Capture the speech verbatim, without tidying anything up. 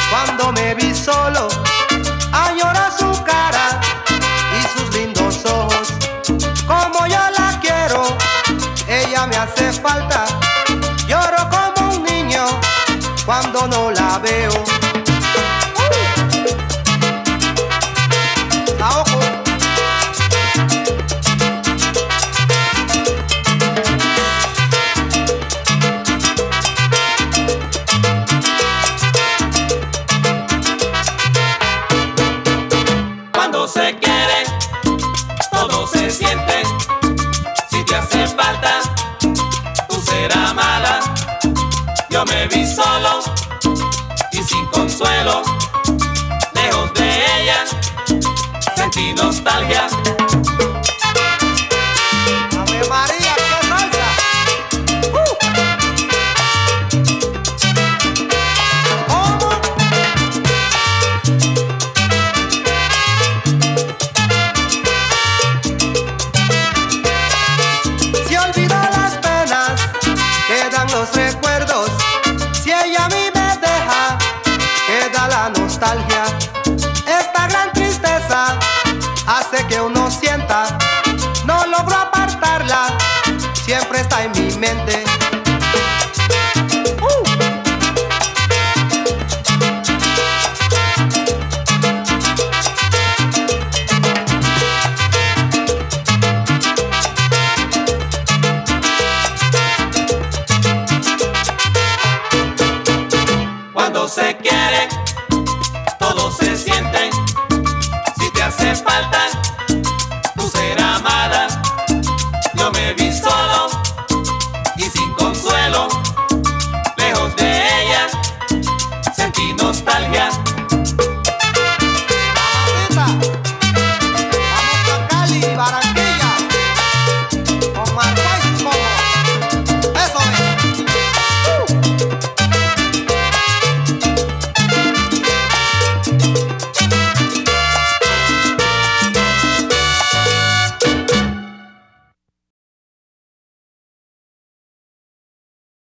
Cuando me vi solo, añoro su cara y sus lindos ojos. Como yo la quiero, ella me hace falta. Lloro como un niño cuando no la veo. Saoko. Cuando se quiere, todo se siente. Si te hace falta, tú serás mala. Yo me vi solo y sin consuelo. Lejos de ella, sentí nostalgia. Ave María, qué salsa. Uh. ¿Cómo? Si olvido las penas, quedan los recuerdos. Si ella a mí me deja, queda la nostalgia. Esta gran tristeza hace que uno sienta. No logro apartarla, siempre está en mi mente. Uh. Cuando se quiere, todo se siente. Si te hace falta,